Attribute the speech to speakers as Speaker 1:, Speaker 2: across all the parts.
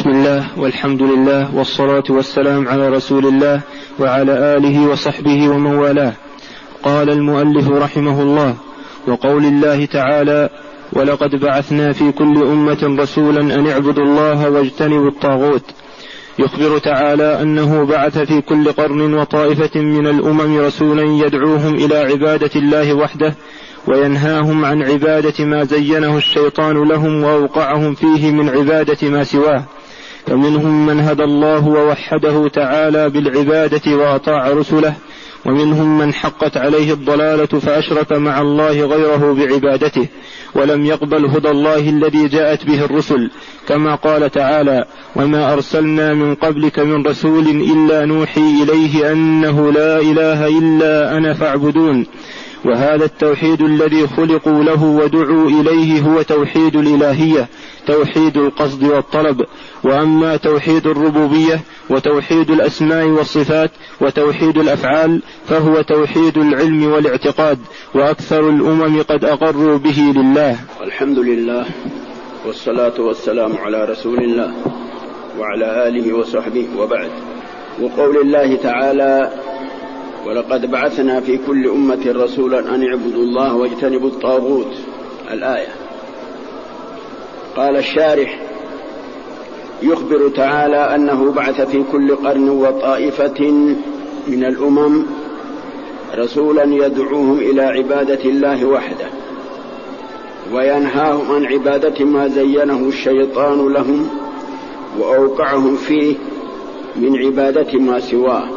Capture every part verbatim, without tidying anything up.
Speaker 1: بسم الله والحمد لله والصلاة والسلام على رسول الله وعلى آله وصحبه ومن والاه. قال المؤلف رحمه الله: وقول الله تعالى: ولقد بعثنا في كل أمة رسولا أن اعبدوا الله واجتنبوا الطاغوت. يخبر تعالى أنه بعث في كل قرن وطائفة من الأمم رسولا يدعوهم إلى عبادة الله وحده وينهاهم عن عبادة ما زينه الشيطان لهم وأوقعهم فيه من عبادة ما سواه. فمنهم من هدى الله ووحده تعالى بالعبادة وأطاع رسله، ومنهم من حقت عليه الضلالة فأشرك مع الله غيره بعبادته ولم يقبل هدى الله الذي جاءت به الرسل، كما قال تعالى: وما أرسلنا من قبلك من رسول إلا نوحي إليه أنه لا إله إلا أنا فاعبدون. وهذا التوحيد الذي خلقوا له ودعوا إليه هو توحيد الإلهية، توحيد القصد والطلب. وأما توحيد الربوبية وتوحيد الأسماء والصفات وتوحيد الأفعال فهو توحيد العلم والاعتقاد، وأكثر الأمم قد أقروا به لله.
Speaker 2: الحمد لله والصلاة والسلام على رسول الله وعلى آله وصحبه، وبعد. وقول الله تعالى: ولقد بعثنا في كل أمة رسولا أن اعبدوا الله واجتنبوا الطاغوت، الآية. قال الشارح: يخبر تعالى أنه بعث في كل قرن وطائفة من الأمم رسولا يدعوهم إلى عبادة الله وحده وينهاهم عن عبادة ما زينه الشيطان لهم وأوقعهم فيه من عبادة ما سواه.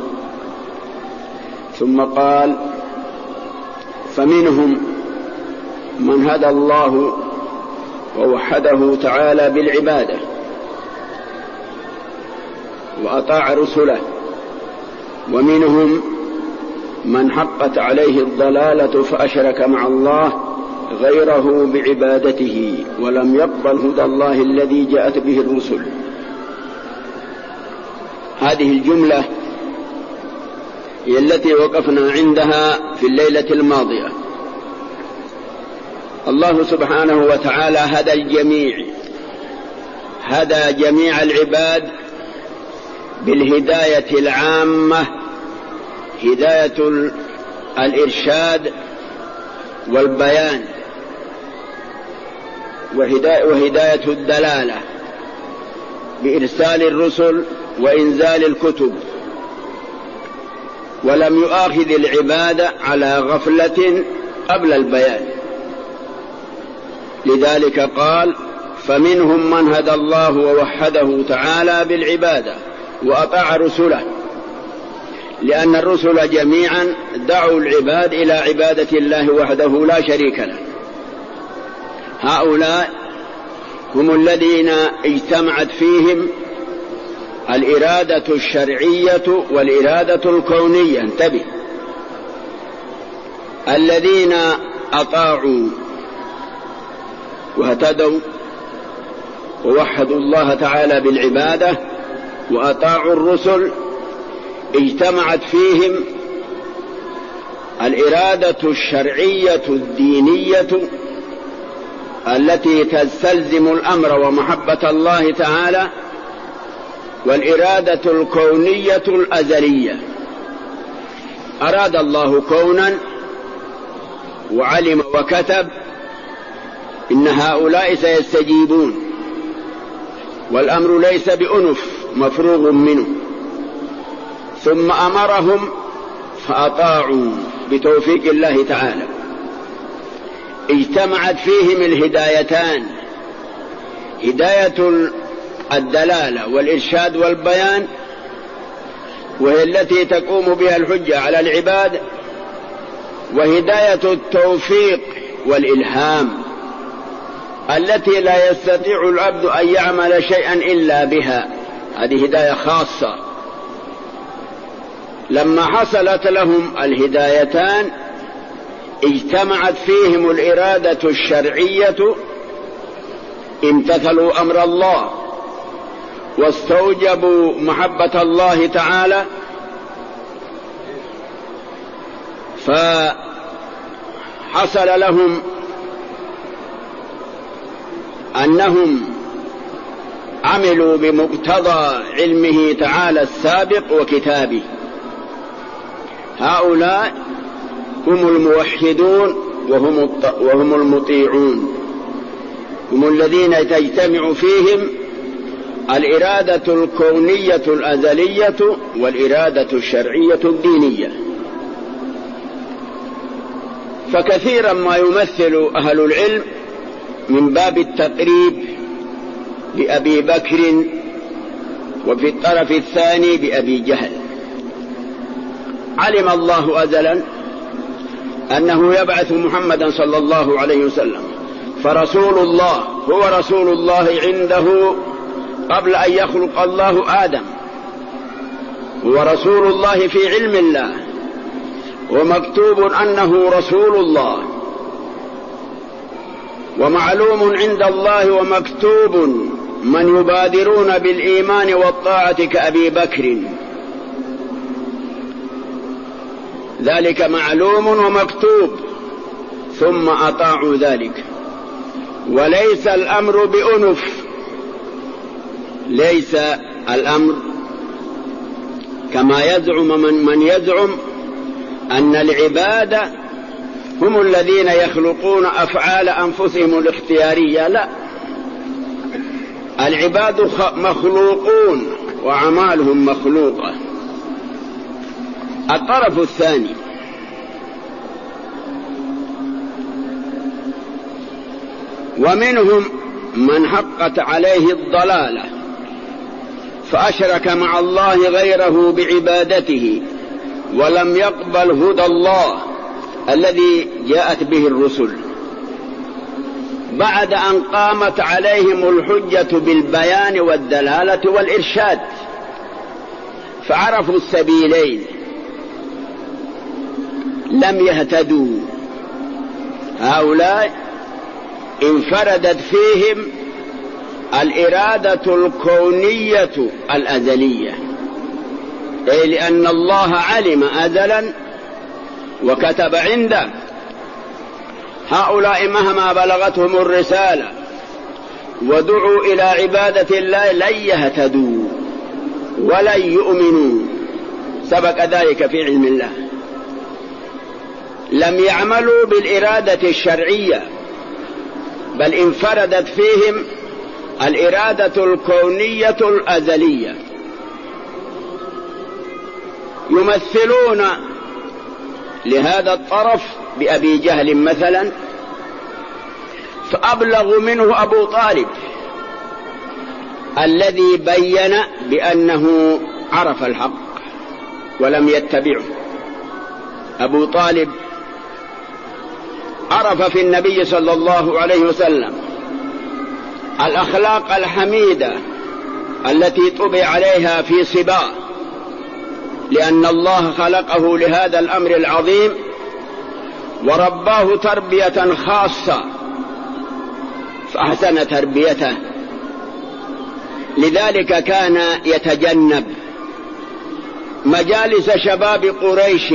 Speaker 2: ثم قال: فمنهم من هدى الله ووحده تعالى بالعبادة وأطاع رسله، ومنهم من حقت عليه الضلالة فأشرك مع الله غيره بعبادته ولم يقبل هدى الله الذي جاءت به الرسل. هذه الجملة هي التي وقفنا عندها في الليلة الماضية. الله سبحانه وتعالى هدى الجميع، هدى جميع العباد بالهداية العامة، هداية الإرشاد والبيان، وهداية الدلالة بإرسال الرسل وإنزال الكتب، ولم يؤاخذ العباد على غفلة قبل البيان. لذلك قال: فمنهم من هدى الله ووحده تعالى بالعبادة وأطاع رسله، لأن الرسل جميعا دعوا العباد إلى عبادة الله وحده لا شريك له. هؤلاء هم الذين اجتمعت فيهم الإرادة الشرعية والإرادة الكونية. انتبه، الذين أطاعوا واهتدوا ووحدوا الله تعالى بالعبادة وأطاعوا الرسل اجتمعت فيهم الإرادة الشرعية الدينية التي تستلزم الأمر ومحبة الله تعالى، والإرادة الكونية الأزلية. أراد الله كونا وعلم وكتب إن هؤلاء سيستجيبون، والأمر ليس بأنف مفروغ منه، ثم أمرهم فأطاعوا بتوفيق الله تعالى. اجتمعت فيهم الهدايتان، هداية الدلالة والإرشاد والبيان، وهي التي تقوم بها الحجة على العباد، وهداية التوفيق والإلهام التي لا يستطيع العبد أن يعمل شيئا إلا بها. هذه هداية خاصة. لما حصلت لهم الهدايتان اجتمعت فيهم الإرادة الشرعية، امتثلوا أمر الله واستوجبوا محبة الله تعالى، فحصل لهم أنهم عملوا بمقتضى علمه تعالى السابق وكتابه. هؤلاء هم الموحدون وهم وهم المطيعون، هم الذين تجتمع فيهم الإرادة الكونية الأزلية والإرادة الشرعية الدينية. فكثيرا ما يمثل أهل العلم من باب التقريب بأبي بكر، وفي الطرف الثاني بأبي جهل. علم الله أزلا أنه يبعث محمدا صلى الله عليه وسلم، فرسول الله هو رسول الله عنده قبل أن يخلق الله آدم، هو رسول الله في علم الله، ومكتوب أنه رسول الله، ومعلوم عند الله ومكتوب من يبادرون بالإيمان والطاعة كأبي بكر، ذلك معلوم ومكتوب، ثم أطاعوا ذلك. وليس الأمر بأنف، ليس الأمر كما يزعم من, من يزعم أن العباد هم الذين يخلقون أفعال أنفسهم الاختيارية. لا، العباد مخلوقون وأعمالهم مخلوقة. الطرف الثاني ومنهم من حقت عليه الضلالة فأشرك مع الله غيره بعبادته ولم يقبل هدى الله الذي جاءت به الرسل، بعد أن قامت عليهم الحجة بالبيان والدلالة والإرشاد، فعرفوا السبيلين لم يهتدوا. هؤلاء انفردت فيهم الإرادة الكونية الأزلية، أي لأن الله علم أزلا وكتب عنده. هؤلاء مهما بلغتهم الرسالة ودعوا إلى عبادة الله لن يهتدوا ولن يؤمنوا، سبق ذلك في علم الله. لم يعملوا بالإرادة الشرعية، بل انفردت فيهم الإرادة الكونية الأزلية. يمثلون لهذا الطرف بأبي جهل مثلا، فأبلغ منه أبو طالب الذي بين بأنه عرف الحق ولم يتبعه. أبو طالب عرف في النبي صلى الله عليه وسلم الأخلاق الحميدة التي طبع عليها في صباه، لأن الله خلقه لهذا الأمر العظيم ورباه تربية خاصة فأحسن تربيته. لذلك كان يتجنب مجالس شباب قريش،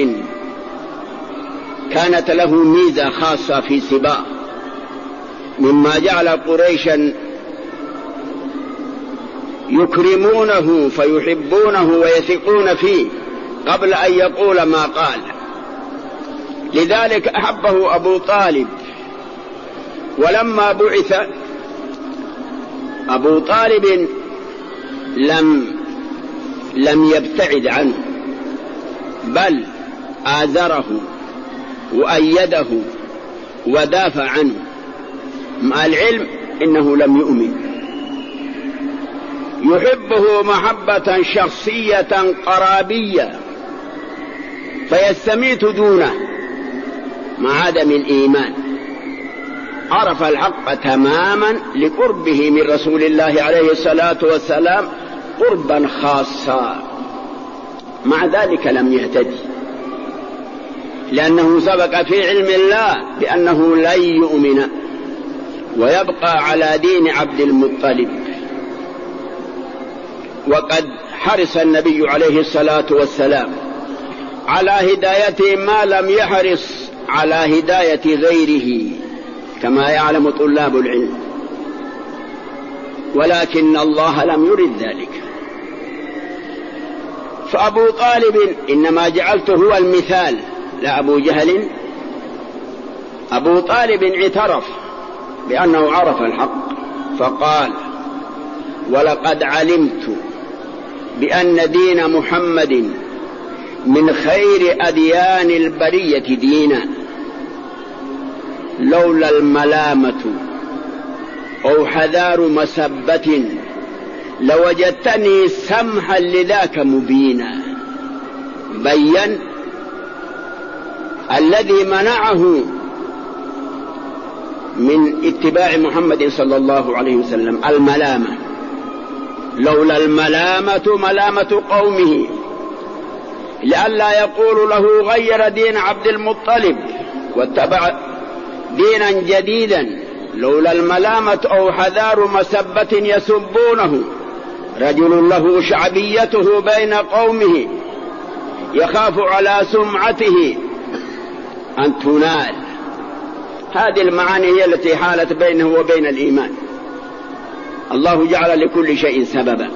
Speaker 2: كانت له ميزة خاصة في صباه، مما جعل قريشا يكرمونه فيحبونه ويثقون فيه قبل أن يقول ما قال. لذلك أحبه أبو طالب. ولما بعث أبو طالب لم لم يبتعد عنه، بل آزره وأيده ودافع عنه، مع العلم إنه لم يؤمن. يحبه محبة شخصية قرابية فيستميت دونه مع عدم الإيمان. عرف الحق تماما لقربه من رسول الله عليه الصلاة والسلام قربا خاصا، مع ذلك لم يهتدي، لأنه سبق في علم الله بأنه لن يؤمن ويبقى على دين عبد المطلب. وقد حرص النبي عليه الصلاة والسلام على هدايته ما لم يحرص على هداية غيره، كما يعلم طلاب العلم. ولكن الله لم يرد ذلك. فأبو طالب إنما جعلته هو المثال لا أبو جهل. أبو طالب اعترف بأنه عرف الحق فقال: ولقد علمت بأن دين محمد من خير أديان البرية دينا، لولا الملامة أو حذار مسبة لوجدتني سمحا لذاك مبينا. بين الذي منعه من اتباع محمد صلى الله عليه وسلم الملامة. لولا الملامة ملامة قومه لئلا يقول له غير دين عبد المطلب واتبع دينا جديدا. لولا الملامة أو حذار مسبة يسبونه، رجل له شعبيته بين قومه يخاف على سمعته أن تنال. هذه المعاني هي التي حالت بينه وبين الإيمان. الله جعل لكل شيء سببا.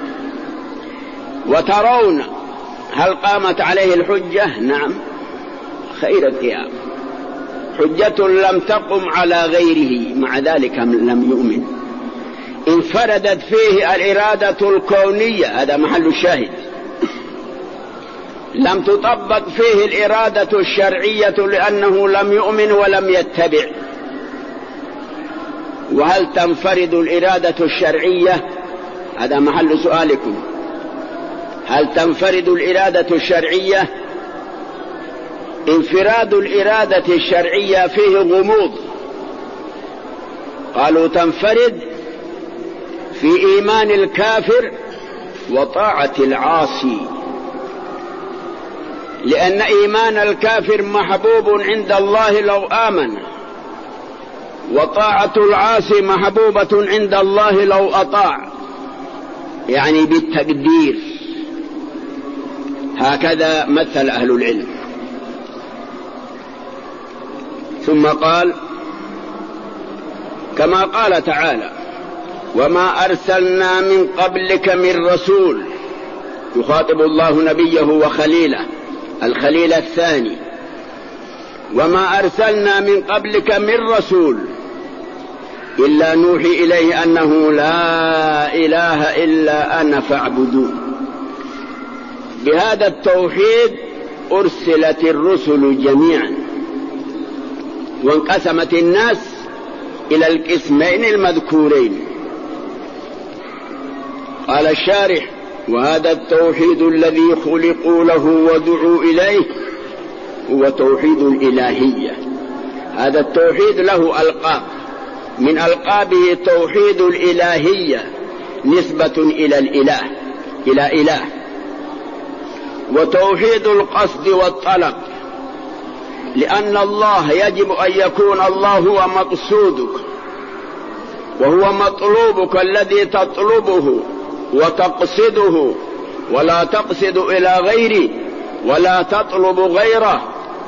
Speaker 2: وترون هل قامت عليه الحجة؟ نعم، خير القيام. حجة لم تقم على غيره، مع ذلك لم يؤمن. انفردت فيه الإرادة الكونية، هذا محل الشاهد. لم تطبق فيه الإرادة الشرعية لأنه لم يؤمن ولم يتبع. وهل تنفرد الإرادة الشرعية؟ هذا محل سؤالكم. هل تنفرد الإرادة الشرعية؟ انفراد الإرادة الشرعية فيه غموض. قالوا تنفرد في إيمان الكافر وطاعة العاصي، لأن إيمان الكافر محبوب عند الله لو آمن، وطاعة العاصي محبوبة عند الله لو أطاع، يعني بالتقدير. هكذا مثل أهل العلم. ثم قال كما قال تعالى: وما أرسلنا من قبلك من رسول. يخاطب الله نبيه وخليله، الخليل الثاني: وما أرسلنا من قبلك من رسول إلا نوحي إليه أنه لا إله إلا أنا فاعبدون. بهذا التوحيد أرسلت الرسل جميعا، وانقسمت الناس إلى القسمين المذكورين. قال الشارح: وهذا التوحيد الذي خلقوا له ودعوا إليه هو توحيد الإلهية. هذا التوحيد له ألقاب، من ألقابه توحيد الإلهية، نسبة إلى الإله، إلى إله. وتوحيد القصد والطلب، لأن الله يجب أن يكون الله هو مقصودك وهو مطلوبك الذي تطلبه وتقصده، ولا تقصد إلى غيره ولا تطلب غيره.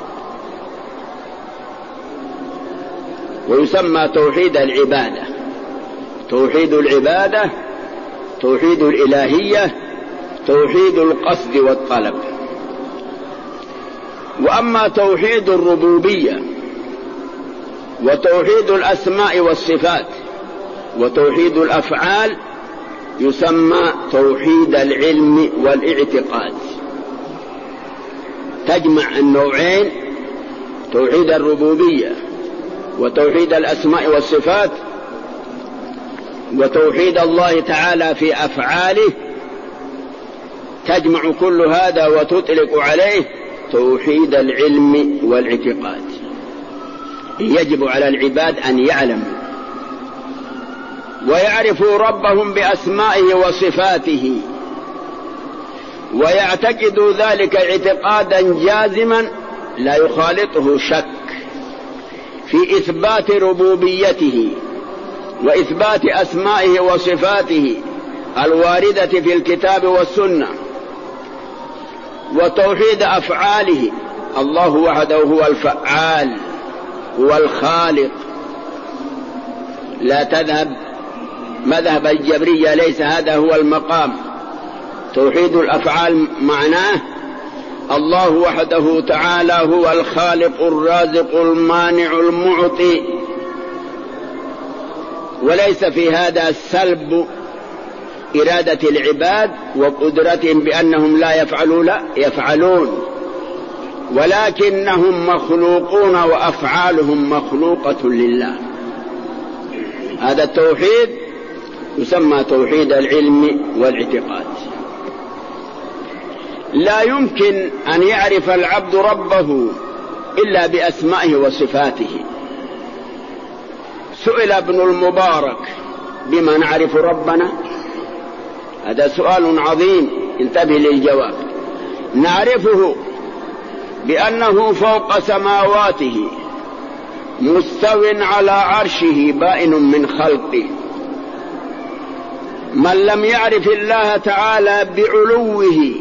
Speaker 2: ويسمى توحيد العبادة. توحيد العبادة، توحيد الإلهية، توحيد القصد والطلب. وأما توحيد الربوبية وتوحيد الأسماء والصفات وتوحيد الأفعال يسمى توحيد العلم والاعتقاد. تجمع النوعين: توحيد الربوبية وتوحيد الأسماء والصفات وتوحيد الله تعالى في أفعاله. تجمع كل هذا وتطلق عليه توحيد العلم والاعتقاد. يجب على العباد أن يعلموا ويعرفوا ربهم بأسمائه وصفاته، ويعتقدوا ذلك اعتقادا جازما لا يخالطه شك في إثبات ربوبيته وإثبات أسمائه وصفاته الواردة في الكتاب والسنة. وتوحيد أفعاله، الله وحده هو الفعال، هو الخالق. لا تذهب مذهب الجبرية ليس هذا هو المقام. توحيد الأفعال معناه الله وحده تعالى هو الخالق الرازق المانع المعطي، وليس في هذا سلب إرادة العباد وقدرتهم بأنهم لا يفعلون لا يفعلون، ولكنهم مخلوقون وأفعالهم مخلوقة لله. هذا التوحيد يسمى توحيد العلم والاعتقاد. لا يمكن أن يعرف العبد ربه إلا بأسمائه وصفاته. سئل ابن المبارك بما نعرف ربنا؟ هذا سؤال عظيم، انتبه للجواب. نعرفه بأنه فوق سماواته مستو على عرشه بائن من خلقه. من لم يعرف الله تعالى بعلوه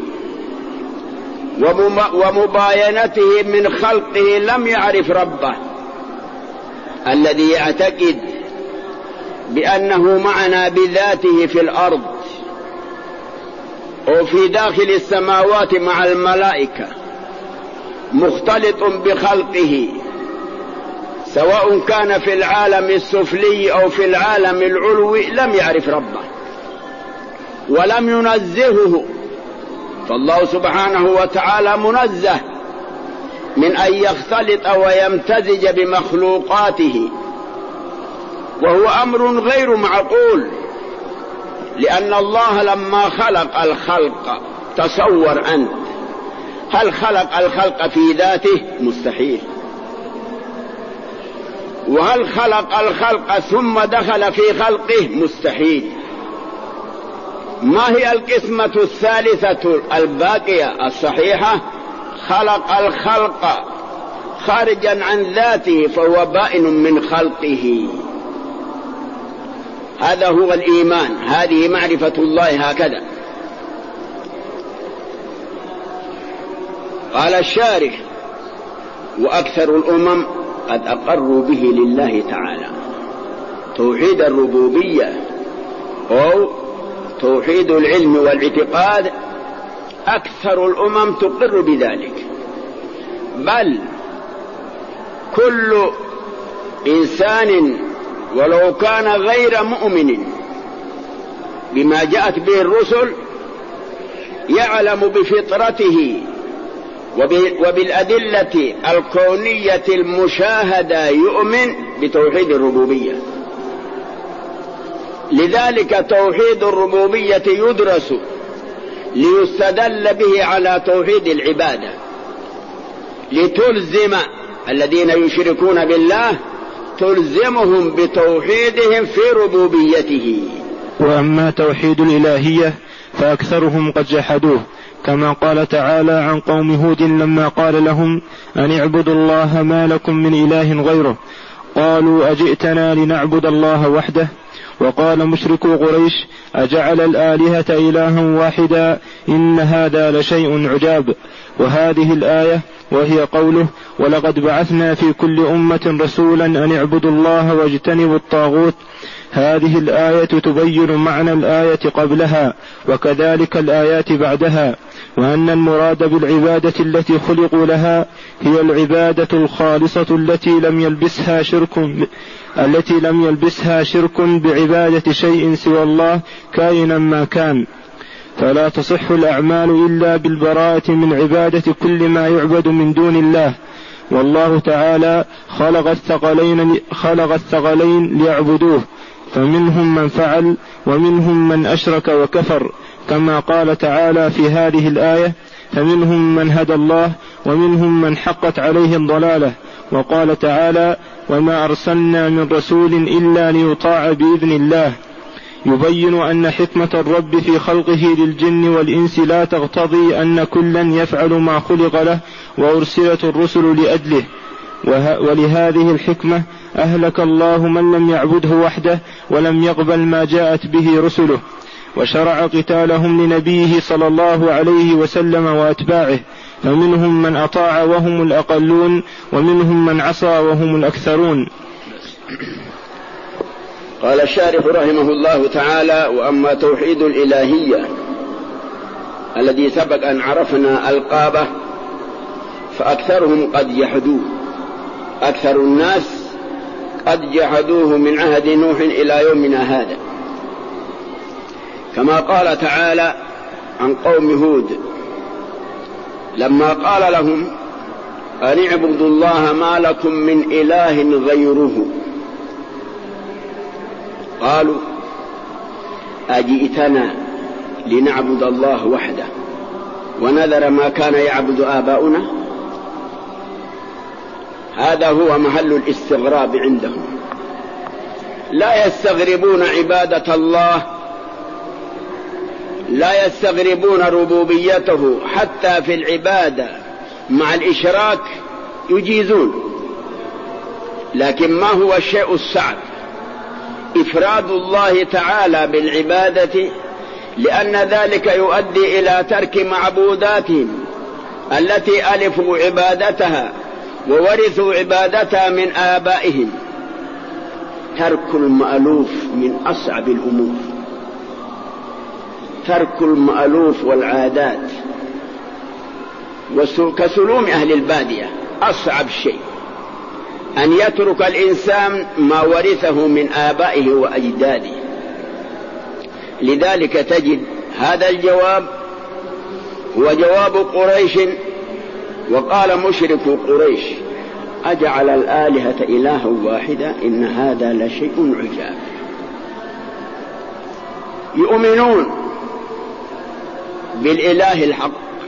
Speaker 2: ومباينته من خلقه لم يعرف ربه. الذي يعتقد بأنه معنا بذاته في الأرض وفي داخل السماوات مع الملائكة مختلط بخلقه، سواء كان في العالم السفلي أو في العالم العلوي، لم يعرف ربه ولم ينزهه. فالله سبحانه وتعالى منزه من أن يختلط ويمتزج بمخلوقاته، وهو أمر غير معقول، لأن الله لما خلق الخلق، تصور أنت، هل خلق الخلق في ذاته؟ مستحيل. وهل خلق الخلق ثم دخل في خلقه؟ مستحيل. ما هي القسمة الثالثة الباقية الصحيحة؟ خلق الخلق خارجا عن ذاته فهو بائن من خلقه. هذا هو الإيمان، هذه معرفة الله هكذا. قال الشارح: وأكثر الأمم قد أقروا به لله تعالى. توحيد الربوبية أو توحيد العلم والاعتقاد أكثر الأمم تقر بذلك، بل كل إنسان ولو كان غير مؤمن بما جاءت به الرسل يعلم بفطرته وبالأدلة الكونية المشاهدة يؤمن بتوحيد الربوبية. لذلك توحيد الربوبية يدرس ليستدل به على توحيد العبادة، لتلزم الذين يشركون بالله، تلزمهم بتوحيدهم في ربوبيته.
Speaker 1: وأما توحيد الإلهية فأكثرهم قد جحدوه، كما قال تعالى عن قوم هود لما قال لهم أن اعبدوا الله ما لكم من إله غيره، قالوا أجئتنا لنعبد الله وحده. وقال مشركو قريش أجعل الآلهة إلها واحدا إن هذا لشيء عجاب. وهذه الآية وهي قوله ولقد بعثنا في كل أمة رسولا أن اعبدوا الله واجتنبوا الطاغوت، هذه الآية تبين معنى الآية قبلها وكذلك الآيات بعدها، وأن المراد بالعبادة التي خلقوا لها هي العبادة الخالصة التي لم يلبسها شرك التي لم يلبسها شرك بعبادة شيء سوى الله كائنا ما كان. فلا تصح الأعمال إلا بالبراءة من عبادة كل ما يعبد من دون الله. والله تعالى خلق الثقلين, خلق الثقلين ليعبدوه، فمنهم من فعل ومنهم من أشرك وكفر، كما قال تعالى في هذه الآية فمنهم من هدى الله ومنهم من حقت عليه الضلالة. وقال تعالى وما أرسلنا من رسول إلا ليطاع بإذن الله، يبين أن حكمة الرب في خلقه للجن والإنس لا تقتضي أن كلا يفعل ما خلق له وأرسلت الرسل لأجله. ولهذه الحكمة أهلك الله من لم يعبده وحده ولم يقبل ما جاءت به رسله، وشرع قتالهم لنبيه صلى الله عليه وسلم وأتباعه، فمنهم من أطاع وهم الأقلون ومنهم من عصى وهم الأكثرون.
Speaker 2: قال الشارح رحمه الله تعالى: وأما توحيد الإلهية الذي سبق أن عرفنا ألقابه فأكثرهم قد جحدوه، أكثر الناس قد جحدوه من عهد نوح إلى يومنا هذا، كما قال تعالى عن قوم هود لما قال لهم أن اعبدوا الله ما لكم من إله غيره، قالوا أجئتنا لنعبد الله وحده ونذر ما كان يعبد آباؤنا. هذا هو محل الاستغراب عندهم، لا يستغربون عبادة الله، لا يستغربون ربوبيته، حتى في العبادة مع الإشراك يجيزون. لكن ما هو الشيء الصعب؟ إفراد الله تعالى بالعبادة، لأن ذلك يؤدي إلى ترك معبوداتهم التي ألفوا عبادتها وورثوا عبادتها من آبائهم. ترك المألوف من أصعب الأمور، ترك المألوف والعادات كسلوم أهل البادية أصعب شيء، أن يترك الإنسان ما ورثه من آبائه وأجداده. لذلك تجد هذا الجواب هو جواب قريش، وقال مشرك قريش: أجعل الآلهة إلها واحدا إن هذا لشيء عجاب. يؤمنون بالإله الحق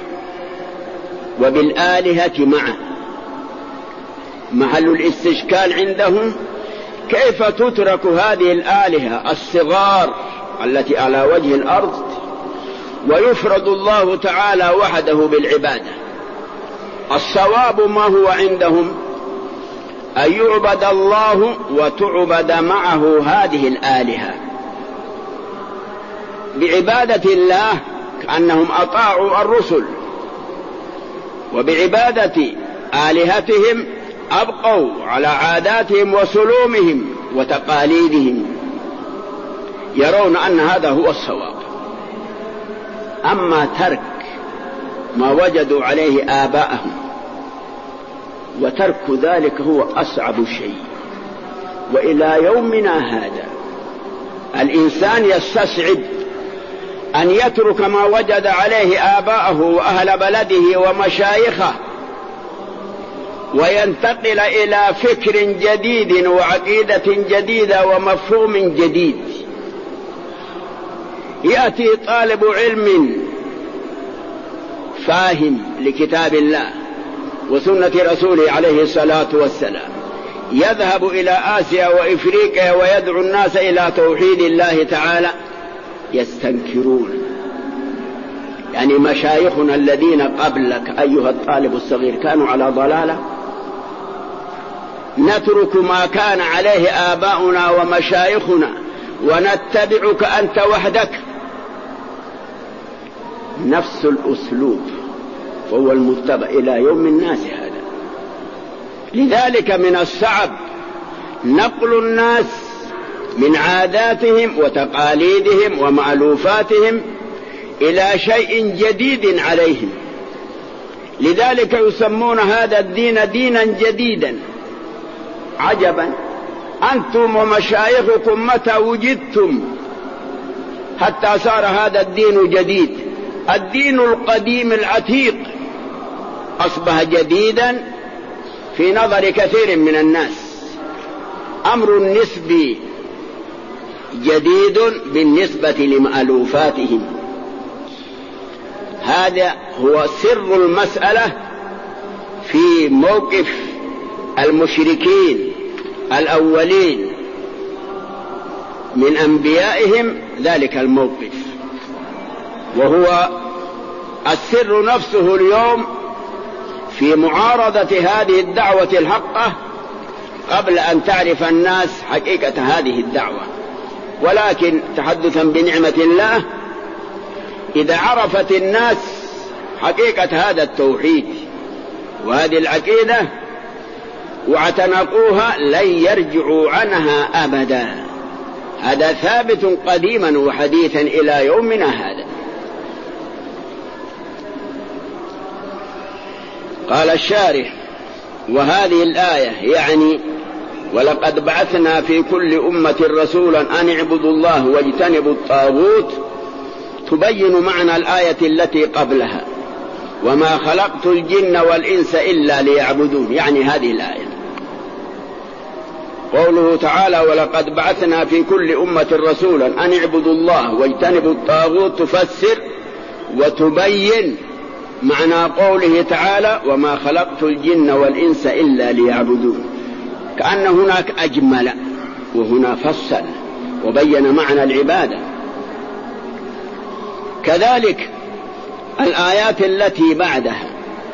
Speaker 2: وبالآلهة معا. محل الاستشكال عندهم كيف تترك هذه الآلهة الصغار التي على وجه الأرض ويفرد الله تعالى وحده بالعبادة. الصواب ما هو عندهم أن يعبد الله وتعبد معه هذه الآلهة بعبادة الله، كأنهم أطاعوا الرسل، وبعبادة آلهتهم أبقوا على عاداتهم وسلومهم وتقاليدهم، يرون أن هذا هو الصواب. أما ترك ما وجدوا عليه آباءهم وترك ذلك هو أصعب شيء. وإلى يومنا هذا الإنسان يستصعب أن يترك ما وجد عليه آباءه وأهل بلده ومشايخه وينتقل إلى فكر جديد وعقيدة جديدة ومفهوم جديد. يأتي طالب علم فاهم لكتاب الله وسنة رسوله عليه الصلاة والسلام، يذهب إلى آسيا وإفريقيا ويدعو الناس إلى توحيد الله تعالى، يستنكرون. يعني مشايخنا الذين قبلك أيها الطالب الصغير كانوا على ضلالة، نترك ما كان عليه آباؤنا ومشايخنا ونتبعك أنت وحدك. نفس الأسلوب وهو المتبع إلى يوم الناس هذا. لذلك من الصعب نقل الناس من عاداتهم وتقاليدهم ومألوفاتهم إلى شيء جديد عليهم. لذلك يسمون هذا الدين دينا جديدا. عجبا، أنتم ومشايخكم متى وجدتم حتى صار هذا الدين جديد؟ الدين القديم العتيق أصبح جديدا في نظر كثير من الناس. أمر نسبي جديد بالنسبة لمألوفاتهم. هذا هو سر المسألة في موقف المشركين الأولين من أنبيائهم، ذلك الموقف، وهو السر نفسه اليوم في معارضة هذه الدعوة الحقة قبل أن تعرف الناس حقيقة هذه الدعوة. ولكن تحدثا بنعمة الله، إذا عرفت الناس حقيقة هذا التوحيد وهذه العقيدة واعتنقوها لن يرجعوا عنها أبدا. هذا ثابت قديما وحديثا إلى يومنا هذا. قال الشارح: وهذه الآية يعني ولقد بعثنا في كل أمة رسولا أن اعبدوا الله واجتنبوا الطاغوت، تبين معنى الآية التي قبلها: وما خلقت الجن والإنس إلا ليعبدون، يعني هذه الآية. قوله تعالى: ولقد بعثنا في كل أمة رسولا أن اعبدوا الله واجتنبوا الطاغوت، تفسر وتبين معنى قوله تعالى: وما خلقت الجن والإنس إلا ليعبدون، كأن هناك أجمل وهنا فصل وبين معنى العبادة. كذلك الآيات التي بعدها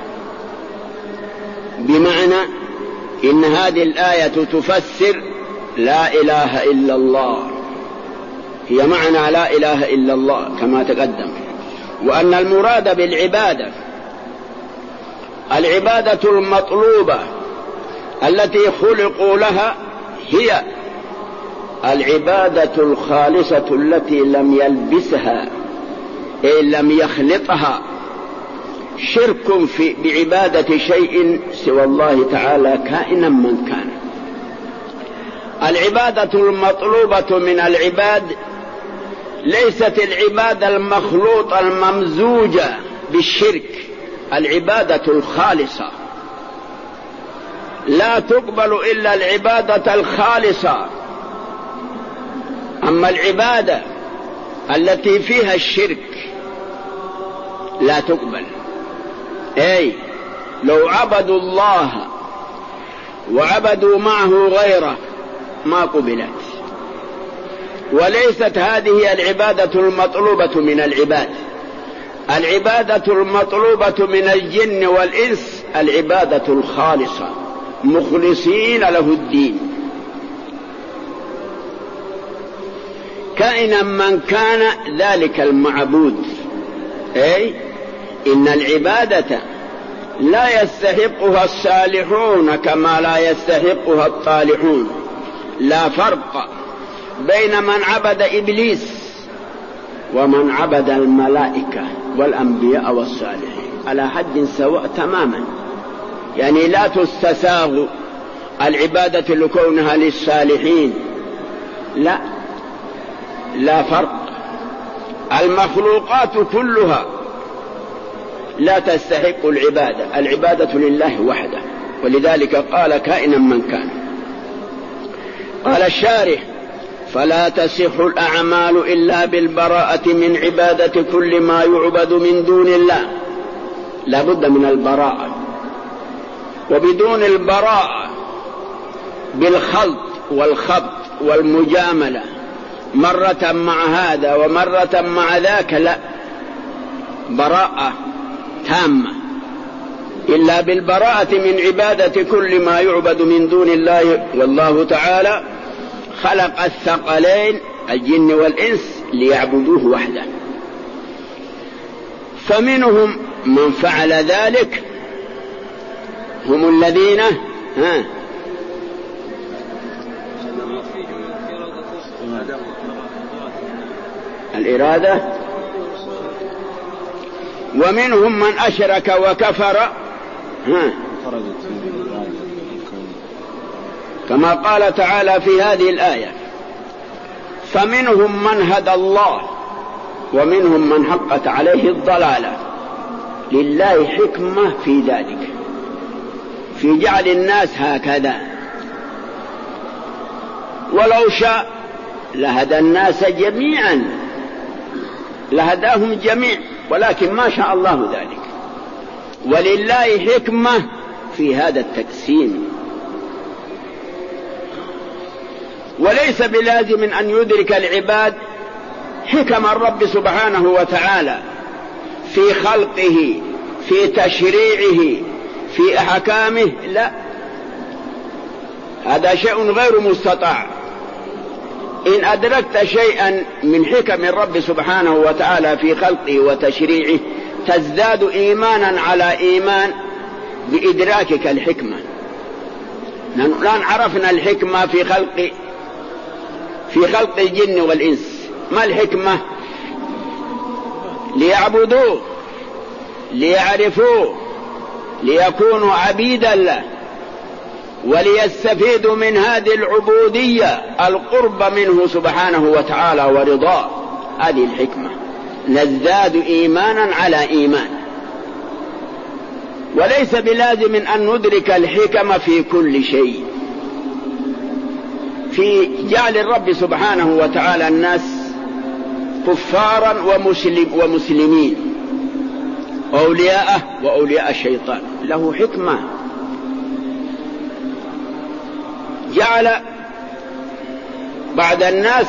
Speaker 2: بمعنى إن هذه الآية تفسر لا إله إلا الله، هي معنى لا إله إلا الله كما تقدم، وأن المراد بالعبادة العبادة المطلوبة التي خلقوا لها هي العبادة الخالصة التي لم يلبسها أي لم يخلطها شرك في بعبادة شيء سوى الله تعالى كائنا من كان. العبادة المطلوبة من العباد ليست العبادة المخلوطة الممزوجة بالشرك، العبادة الخالصة لا تقبل إلا العبادة الخالصة. أما العبادة التي فيها الشرك لا تقبل، أي لو عبدوا الله وعبدوا معه غيره ما قبلت. وليست هذه العبادة المطلوبة من العباد. العبادة المطلوبة من الجن والإنس العبادة الخالصة مخلصين له الدين كائنا من كان ذلك المعبود. أي إن العبادة لا يستحقها الصالحون كما لا يستحقها الطالحون. لا فرق بين من عبد إبليس ومن عبد الملائكة والأنبياء والصالحين على حد سواء تماما، يعني لا تستساغ العبادة لكونها للصالحين، لا لا فرق. المخلوقات كلها لا تستحق العبادة، العبادة لله وحده، ولذلك قال كائنا من كان. قال الشارح: فلا تصح الأعمال إلا بالبراءة من عبادة كل ما يعبد من دون الله. لا بد من البراءة، وبدون البراءة بالخلط والخبط والمجاملة مرة مع هذا ومرة مع ذاك لا براءة تامة، إلا بالبراءة من عبادة كل ما يعبد من دون الله. والله تعالى خلق الثقلين الجن والإنس ليعبدوه وحده، فمنهم من فعل ذلك هم الذين ها الإرادة، ومنهم من أشرك وكفر ها كما قال تعالى في هذه الآية: فمنهم من هدى الله ومنهم من حقت عليه الضلالة. لله حكمة في ذلك، في جعل الناس هكذا، ولو شاء لهدى الناس جميعا، لهداهم جميع، ولكن ما شاء الله ذلك. ولله حكمة في هذا التقسيم، وليس بلازم أن يدرك العباد حكم الرب سبحانه وتعالى في خلقه في تشريعه في أحكامه، لا، هذا شيء غير مستطاع. إن أدركت شيئا من حكم الرب سبحانه وتعالى في خلقه وتشريعه تزداد إيمانا على إيمان بإدراكك الحكمة. الآن عرفنا الحكمة في خلق في خلق الجن والإنس. ما الحكمة؟ ليعبدوه، ليعرفوه، ليكونوا عبيدا له، وليستفيدوا من هذه العبودية القرب منه سبحانه وتعالى ورضاه. هذه الحكمة، نزداد إيمانا على إيمان. وليس بلازم أن ندرك الحكمة في كل شيء. في جعل الرب سبحانه وتعالى الناس كفارا ومسلم ومسلمين، أولياءه وأولياء الشيطان، له حكمة. جعل بعد الناس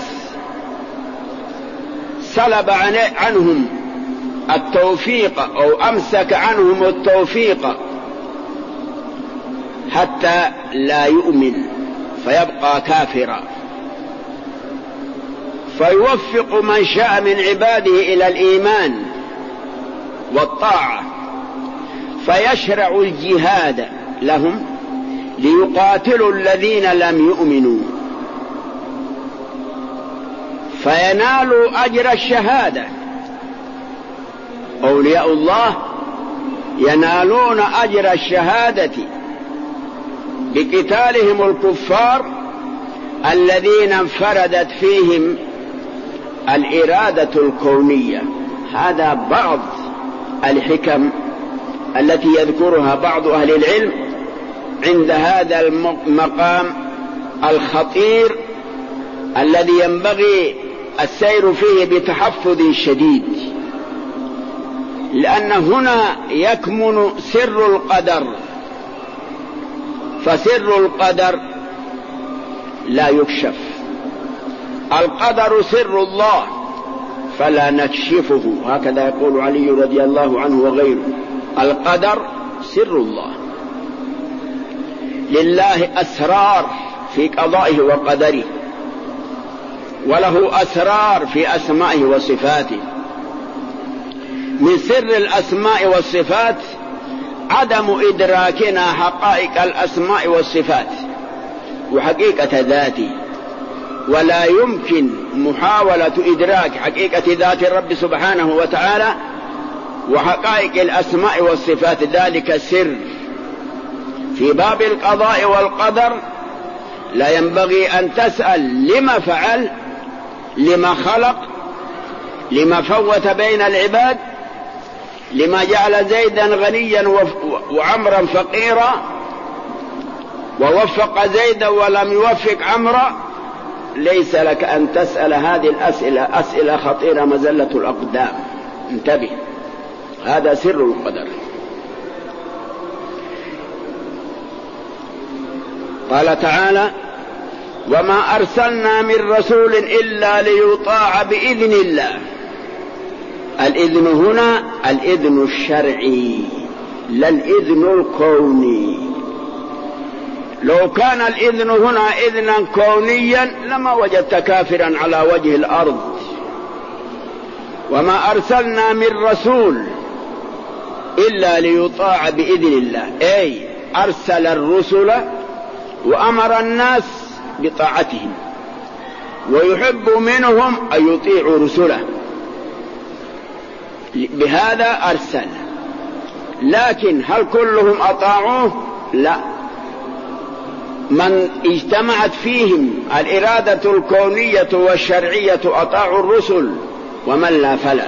Speaker 2: سلب عنهم التوفيق أو أمسك عنهم التوفيق حتى لا يؤمن فيبقى كافرا، فيوفق من شاء من عباده إلى الإيمان والطاعة، فيشرع الجهاد لهم ليقاتلوا الذين لم يؤمنوا فينالوا أجر الشهادة. أولياء الله ينالون أجر الشهادة بقتالهم الكفار الذين انفردت فيهم الإرادة الكونية. هذا بعض الحكم التي يذكرها بعض أهل العلم عند هذا المقام الخطير الذي ينبغي السير فيه بتحفظ شديد، لأن هنا يكمن سر القدر، فسر القدر لا يكشف. القدر سر الله فلا نكشفه، هكذا يقول علي رضي الله عنه وغيره. القدر سر الله، لله أسرار في قضائه وقدره، وله أسرار في أسمائه وصفاته. من سر الأسماء والصفات عدم إدراكنا حقائق الأسماء والصفات وحقيقة ذاته، ولا يمكن محاولة إدراك حقيقة ذات الرب سبحانه وتعالى وحقائق الأسماء والصفات، ذلك سر. في باب القضاء والقدر لا ينبغي أن تسأل لما فعل، لما خلق، لما فوت بين العباد، لما جعل زيدا غنيا وعمرا فقيرا ووفق زيدا ولم يوفق عمرا. ليس لك أن تسأل هذه الأسئلة، أسئلة خطيرة مزلة الأقدام. انتبه، هذا سر القدر. قال تعالى: وما أرسلنا من رسول إلا ليطاع بإذن الله. الإذن هنا الإذن الشرعي لا الإذن الكوني. لو كان الإذن هنا إذنا كونيا لما وجدت كافرا على وجه الأرض. وما أرسلنا من رسول إلا ليطاع بإذن الله، أي أرسل الرسل وأمر الناس بطاعتهم، ويحب منهم أن يطيعوا رسله، بهذا أرسل. لكن هل كلهم أطاعوه؟ لا. من اجتمعت فيهم الإرادة الكونية والشرعية أطاعوا الرسل، ومن لا فلا.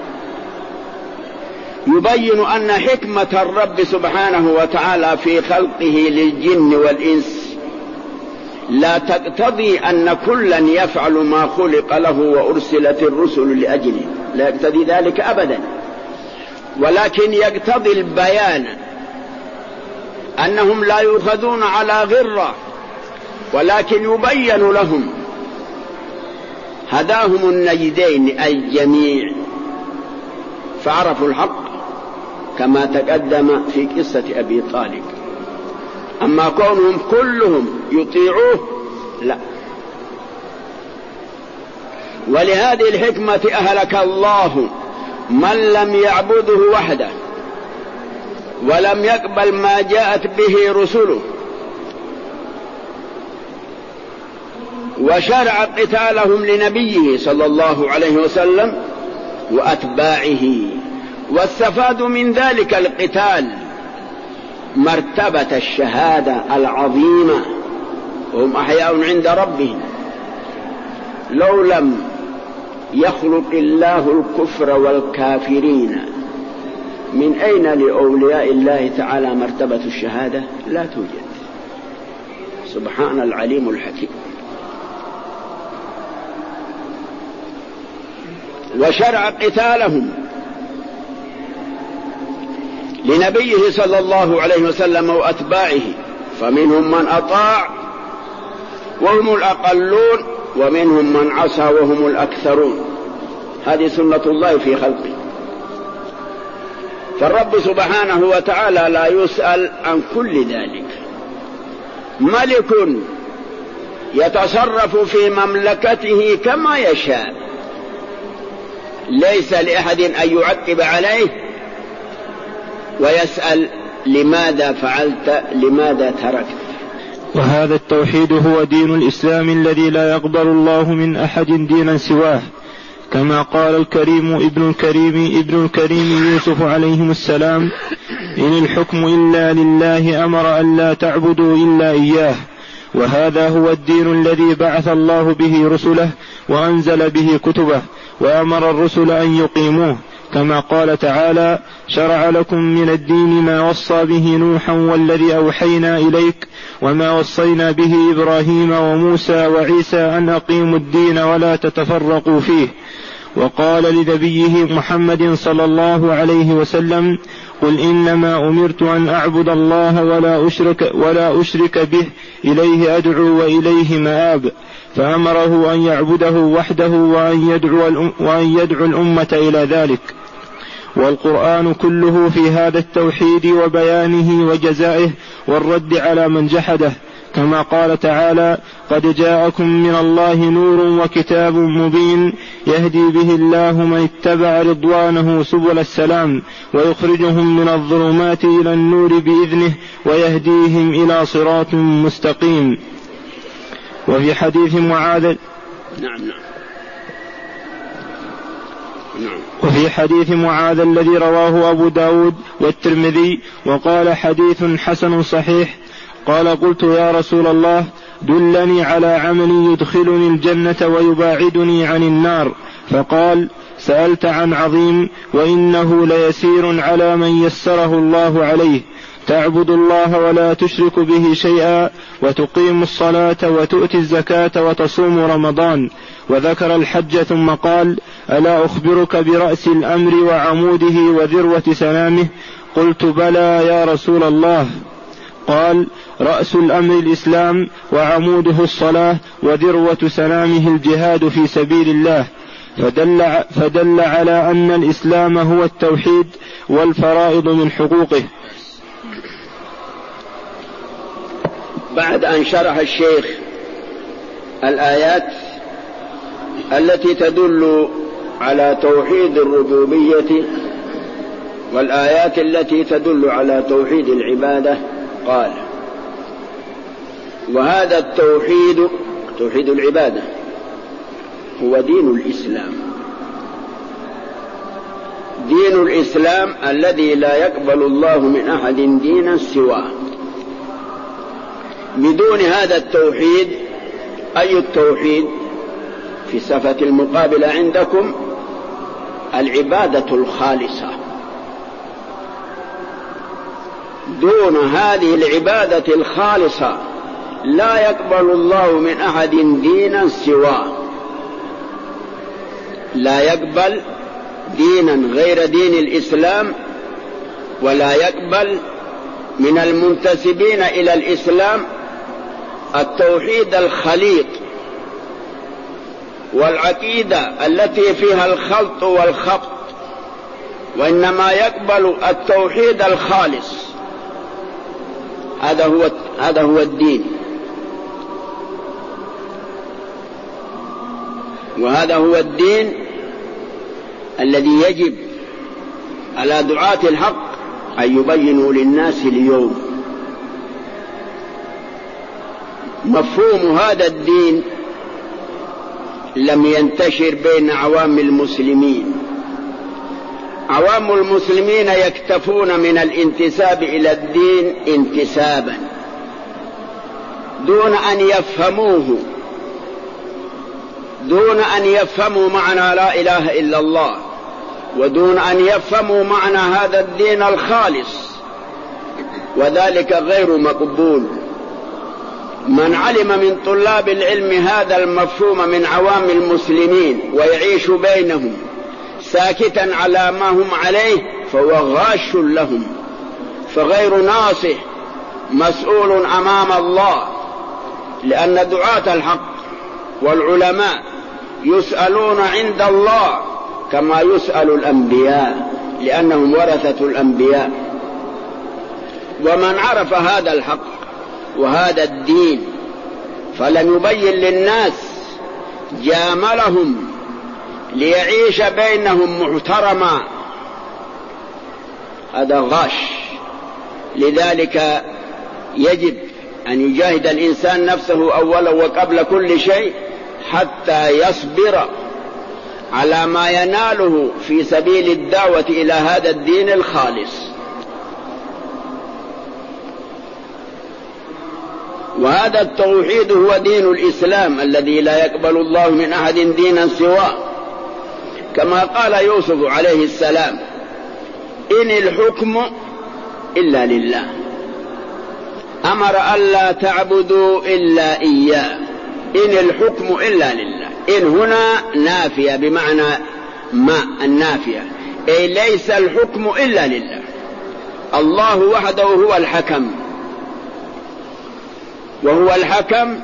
Speaker 2: يبين أن حكمة الرب سبحانه وتعالى في خلقه للجن والإنس لا تقتضي أن كلا يفعل ما خلق له وأرسلت الرسل لأجله، لا يقتضي ذلك أبدا، ولكن يقتضي البيان أنهم لا يؤخذون على غرة، ولكن يبين لهم. هداهم النجدين الجميع فعرفوا الحق كما تقدم في قصة أبي طالب. أما كونهم كلهم يطيعوه لا. ولهذه الحكمة أهلك الله من لم يعبده وحده ولم يقبل ما جاءت به رسله، وشرع قتالهم لنبيه صلى الله عليه وسلم وأتباعه. واستفاد من ذلك القتال مرتبة الشهادة العظيمة، وهم أحياء عند ربهم. لو لم يخلق الله الكفر والكافرين من أين لأولياء الله تعالى مرتبة الشهادة؟ لا توجد. سبحان العليم الحكيم. وشرع قتالهم لنبيه صلى الله عليه وسلم وأتباعه، فمنهم من أطاع وهم الأقلون، ومنهم من عصى وهم الأكثرون. هذه سنة الله في خلقه. فالرب سبحانه وتعالى لا يسأل عن كل ذلك. ملك يتصرف في مملكته كما يشاء، ليس لأحد أن يعقب عليه ويسأل لماذا فعلت، لماذا تركت.
Speaker 1: وهذا التوحيد هو دين الإسلام الذي لا يقبل الله من أحد دينا سواه، كما قال الكريم ابن الكريم ابن الكريم يوسف عليهم السلام: إن الحكم إلا لله أمر أن لا تعبدوا إلا إياه. وهذا هو الدين الذي بعث الله به رسله وأنزل به كتبه، وأمر الرسل أن يقيموه، كما قال تعالى: شرع لكم من الدين ما وصى به نوحا والذي أوحينا إليك وما وصينا به إبراهيم وموسى وعيسى أن أقيموا الدين ولا تتفرقوا فيه. وقال لنبيه محمد صلى الله عليه وسلم: قل إنما أمرت أن أعبد الله ولا أشرك, ولا أشرك به، إليه أدعو وإليه مآب. فأمره أن يعبده وحده وأن يدعو, وأن يدعو الأمة إلى ذلك. والقرآن كله في هذا التوحيد وبيانه وجزائه والرد على من جحده، كما قال تعالى: قد جاءكم من الله نور وكتاب مبين يهدي به الله من اتبع رضوانه سبل السلام ويخرجهم من الظلمات إلى النور بإذنه ويهديهم إلى صراط مستقيم. وفي حديث معاذ
Speaker 2: نعم نعم نعم
Speaker 1: وفي حديث معاذ الذي رواه أبو داود والترمذي وقال حديث حسن صحيح، قال: قلت يا رسول الله دلني على عمل يدخلني الجنة ويباعدني عن النار. فقال: سألت عن عظيم، وإنه ليسير على من يسره الله عليه. تعبد الله ولا تشرك به شيئا، وتقيم الصلاة وتؤتي الزكاة وتصوم رمضان. وذكر الحج ثم قال: ألا أخبرك برأس الأمر وعموده وذروة سنامه؟ قلت: بلى يا رسول الله. قال: رأس الأمر الإسلام، وعموده الصلاة، وذروة سنامه الجهاد في سبيل الله. فدل, فدل على أن الإسلام هو التوحيد والفرائض من حقوقه.
Speaker 2: بعد أن شرح الشيخ الآيات التي تدل على توحيد الربوبية والآيات التي تدل على توحيد العبادة، قال: وهذا التوحيد، توحيد العبادة، هو دين الإسلام. دين الإسلام الذي لا يقبل الله من أحد دينا سواه. بدون هذا التوحيد، أي التوحيد؟ في صفة المقابلة عندكم العبادة الخالصة. دون هذه العبادة الخالصة لا يقبل الله من أحد دينا سواه. لا يقبل دينا غير دين الإسلام، ولا يقبل من المنتسبين إلى الإسلام التوحيد الخليط والعقيدة التي فيها الخلط والخبط، وإنما يقبل التوحيد الخالص. هذا هو هذا هو الدين، وهذا هو الدين الذي يجب على دعاة الحق أن يبينوا للناس اليوم. مفهوم هذا الدين لم ينتشر بين عوام المسلمين. عوام المسلمين يكتفون من الانتساب إلى الدين انتسابا دون أن يفهموه، دون أن يفهموا معنى لا إله إلا الله، ودون أن يفهموا معنى هذا الدين الخالص، وذلك غير مقبول. من علم من طلاب العلم هذا المفهوم من عوام المسلمين ويعيش بينهم ساكتا على ما هم عليه فهو غاش لهم، فغير ناصح مسؤول أمام الله، لأن دعاة الحق والعلماء يسألون عند الله كما يسأل الأنبياء، لأنهم ورثة الأنبياء. ومن عرف هذا الحق وهذا الدين فلم يبين للناس جاملهم ليعيش بينهم محترما، هذا غاش. لذلك يجب أن يجاهد الإنسان نفسه أولا وقبل كل شيء حتى يصبر على ما يناله في سبيل الدعوة إلى هذا الدين الخالص. وهذا التوحيد هو دين الإسلام الذي لا يقبل الله من أحد دينا سواه، كما قال يوسف عليه السلام: إن الحكم إلا لله، أمر ألا تعبدوا إلا إياه. إن الحكم إلا لله، إن هنا نافية بمعنى ما النافية، أي ليس الحكم إلا لله، الله وحده هو الحكم. وهو الحكم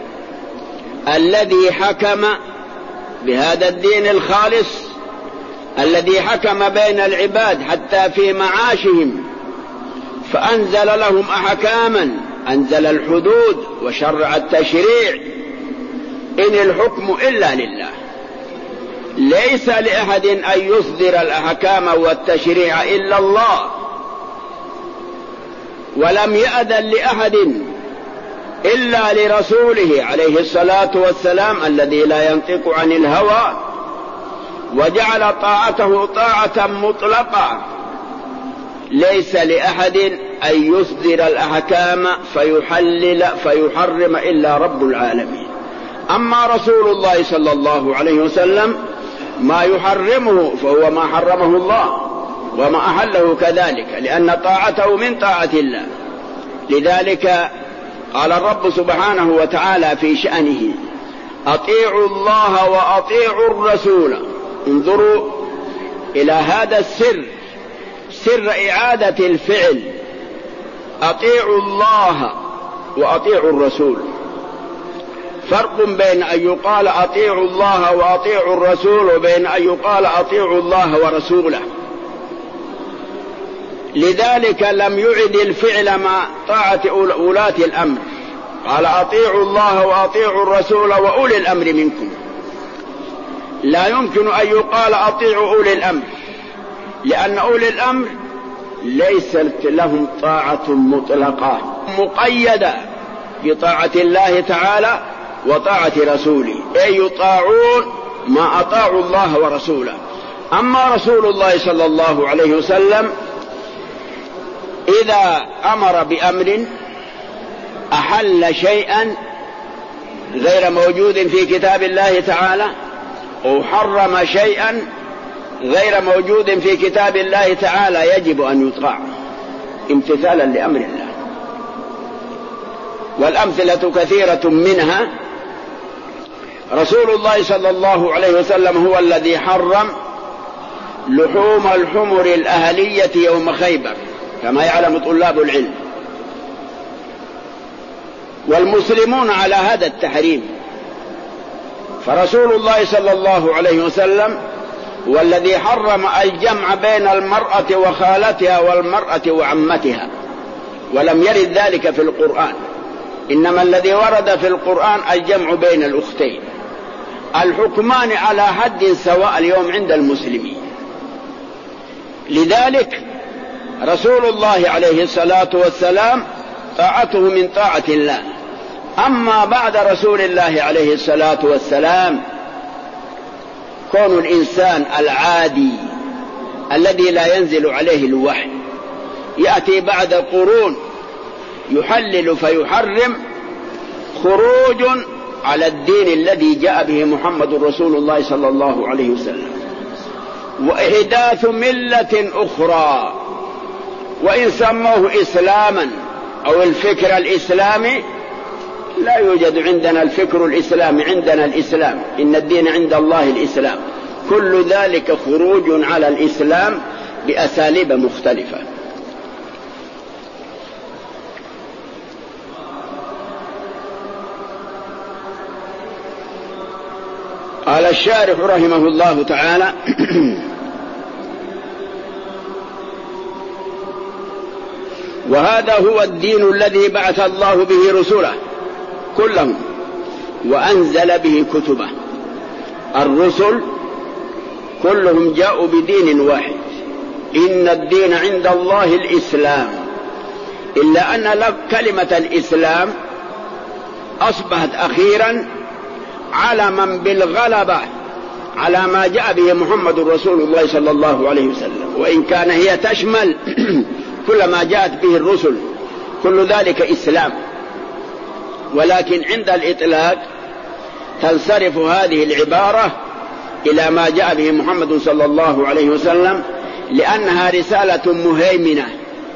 Speaker 2: الذي حكم بهذا الدين الخالص، الذي حكم بين العباد حتى في معاشهم، فأنزل لهم أحكاما، أنزل الحدود وشرع التشريع. إن الحكم إلا لله، ليس لأحد أن يصدر الأحكام والتشريع إلا الله، ولم يأذن لأحد إلا لرسوله عليه الصلاة والسلام الذي لا ينطق عن الهوى، وجعل طاعته طاعة مطلقة. ليس لأحد أن يصدر الأحكام فيحلل فيحرم إلا رب العالمين. أما رسول الله صلى الله عليه وسلم ما يحرمه فهو ما حرمه الله، وما أحله كذلك، لأن طاعته من طاعة الله. لذلك قال الرب سبحانه وتعالى في شأنه: أطيعوا الله وأطيعوا الرسول. انظروا إلى هذا السر، سر إعادة الفعل. أطيعوا الله وأطيعوا الرسول. فرق بين أن يقال أطيعوا الله وأطيعوا الرسول وبين أن يقال أطيعوا الله ورسوله. لذلك لم يعد الفعل مع طاعة ولاة الأمر، قال أطيعوا الله وأطيعوا الرسول وأولي الأمر منكم. لا يمكن أن يقال أطيعوا أولي الأمر، لأن أولي الأمر ليست لهم طاعة مطلقة مقيدة بطاعة الله تعالى وطاعة رسوله، أي يطاعون ما أطاعوا الله ورسوله. أما رسول الله صلى الله عليه وسلم إذا أمر بأمر أحل شيئا غير موجود في كتاب الله تعالى، أو حرم شيئا غير موجود في كتاب الله تعالى، يجب أن يطاع امتثالا لأمر الله. والأمثلة كثيرة، منها رسول الله صلى الله عليه وسلم هو الذي حرم لحوم الحمر الأهلية يوم خيبر كما يعلم طلاب العلم، والمسلمون على هذا التحريم. فرسول الله صلى الله عليه وسلم هو الذي حرم الجمع بين المرأة وخالتها والمرأة وعمتها، ولم يرد ذلك في القرآن، إنما الذي ورد في القرآن الجمع بين الأختين. الحكمان على حد سواء اليوم عند المسلمين. لذلك رسول الله عليه الصلاة والسلام طاعته من طاعة الله. أما بعد رسول الله عليه الصلاة والسلام كون الإنسان العادي الذي لا ينزل عليه الوحي يأتي بعد قرون يحلل فيحرم، خروج على الدين الذي جاء به محمد رسول الله صلى الله عليه وسلم، وإحداث ملة أخرى. وإن سموه إسلاما أو الفكر الإسلامي، لا يوجد عندنا الفكر الإسلامي، عندنا الإسلام، إن الدين عند الله الإسلام. كل ذلك خروج على الإسلام بأساليب مختلفة. قال الشارح رحمه الله تعالى: وهذا هو الدين الذي بعث الله به رسله كلهم وأنزل به كتبه. الرسل كلهم جاءوا بدين واحد، إن الدين عند الله الإسلام، إلا أن كلمة الإسلام أصبحت أخيرا علما بالغلبة على ما جاء به محمد رسول الله صلى الله عليه وسلم، وإن كان هي تشمل كل ما جاءت به الرسل، كل ذلك إسلام، ولكن عند الإطلاق تنصرف هذه العبارة إلى ما جاء به محمد صلى الله عليه وسلم، لأنها رسالة مهيمنة.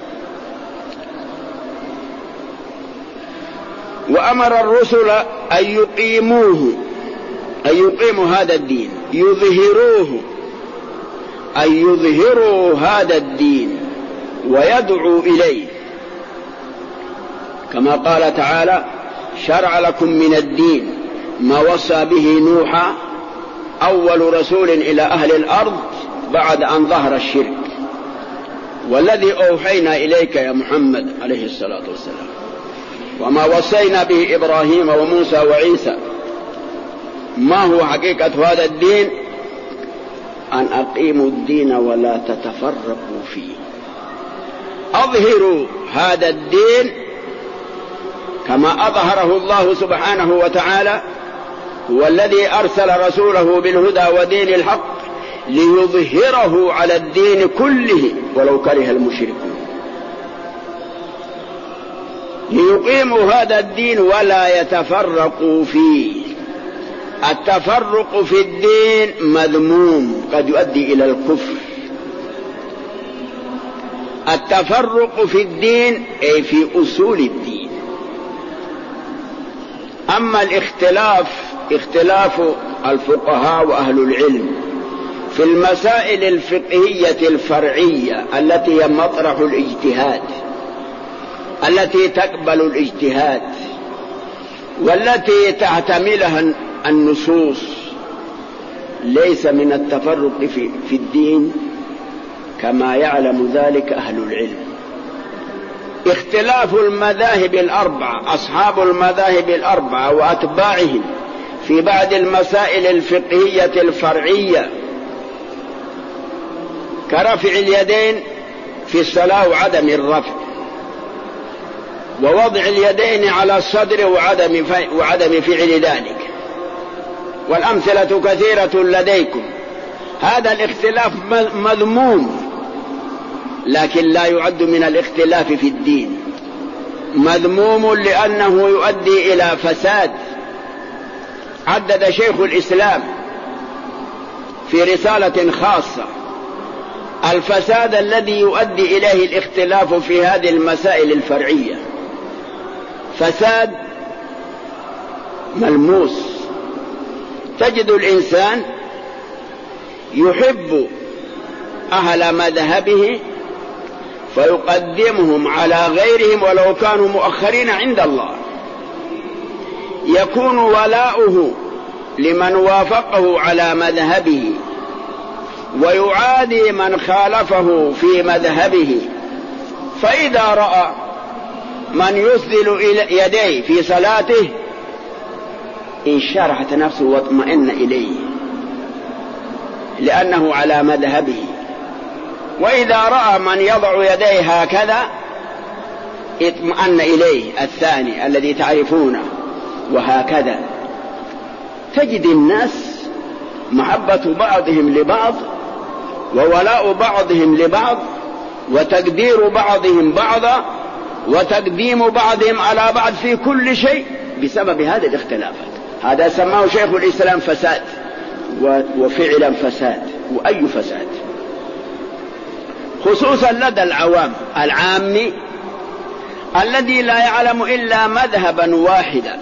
Speaker 2: وأمر الرسل أن يقيموه، أن يقيموا هذا الدين، يظهروه، أن يظهروا هذا الدين ويدعوا إليه، كما قال تعالى: شرع لكم من الدين ما وصى به نوحا أول رسول إلى أهل الأرض بعد أن ظهر الشرك، والذي أوحينا إليك يا محمد عليه الصلاة والسلام، وما وصينا به إبراهيم وموسى وعيسى. ما هو حقيقة هذا الدين؟ أن أقيموا الدين ولا تتفرقوا فيه. أظهروا هذا الدين كما أظهره الله سبحانه وتعالى، هو الذي أرسل رسوله بالهدى ودين الحق ليظهره على الدين كله ولو كره المشركون، ليقيموا هذا الدين ولا يتفرقوا فيه. التفرق في الدين مذموم، قد يؤدي إلى الكفر. التفرق في الدين أي في أصول الدين. أما الاختلاف، اختلاف الفقهاء وأهل العلم في المسائل الفقهية الفرعية التي هي مطرح الاجتهاد، التي تقبل الاجتهاد والتي تعتملها النصوص، ليس من التفرق في, في الدين كما يعلم ذلك أهل العلم. اختلاف المذاهب الأربعة، أصحاب المذاهب الأربعة وأتباعهم في بعض المسائل الفقهية الفرعية كرفع اليدين في الصلاة وعدم الرفع، ووضع اليدين على الصدر وعدم وعدم فعل ذلك، والأمثلة كثيرة لديكم. هذا الاختلاف مذموم، لكن لا يعد من الاختلاف في الدين. مذموم لأنه يؤدي إلى فساد. عدد شيخ الإسلام في رسالة خاصة الفساد الذي يؤدي إليه الاختلاف في هذه المسائل الفرعية، فساد ملموس. تجد الإنسان يحب أهل مذهبه فيقدمهم على غيرهم ولو كانوا مؤخرين عند الله، يكون ولاؤه لمن وافقه على مذهبه ويعادي من خالفه في مذهبه. فإذا رأى من يسدل يديه في صلاته انشرحت نفسه واطمئن إليه لأنه على مذهبه، وإذا رأى من يضع يديه هكذا اطمئن إليه الثاني الذي تعرفونه، وهكذا. تجد الناس محبة بعضهم لبعض وولاء بعضهم لبعض وتقدير بعضهم بعضا وتقديم بعضهم على بعض في كل شيء بسبب هذه الاختلافات. هذا سماه شيخ الإسلام فساد، وفعلا فساد، وأي فساد، خصوصا لدى العوام العامي الذي لا يعلم إلا مذهبا واحدا.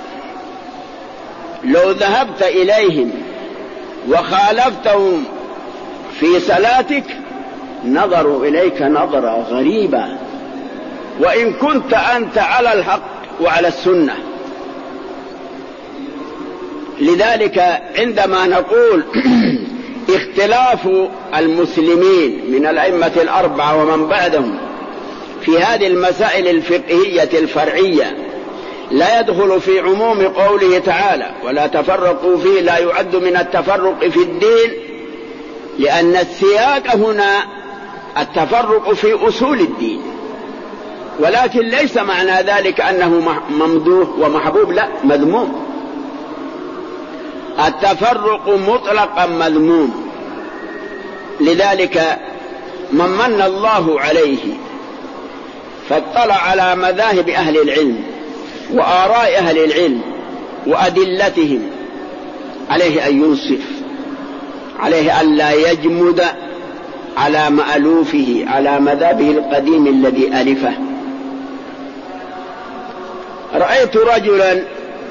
Speaker 2: لو ذهبت إليهم وخالفتهم في صلاتك نظروا إليك نظرة غريبة، وإن كنت أنت على الحق وعلى السنة. لذلك عندما نقول اختلاف المسلمين من الأئمة الأربعة ومن بعدهم في هذه المسائل الفقهية الفرعية لا يدخل في عموم قوله تعالى ولا تفرقوا فيه، لا يعد من التفرق في الدين، لأن السياق هنا التفرق في أصول الدين، ولكن ليس معنى ذلك أنه ممدوح ومحبوب، لا، مذموم. التفرق مطلقا مذموم. لذلك من من الله عليه فاطلع على مذاهب أهل العلم وآراء أهل العلم وأدلتهم عليه أن ينصف، عليه أن لا يجمد على مألوفه، على مذهبه القديم الذي ألفه. رأيت رجلا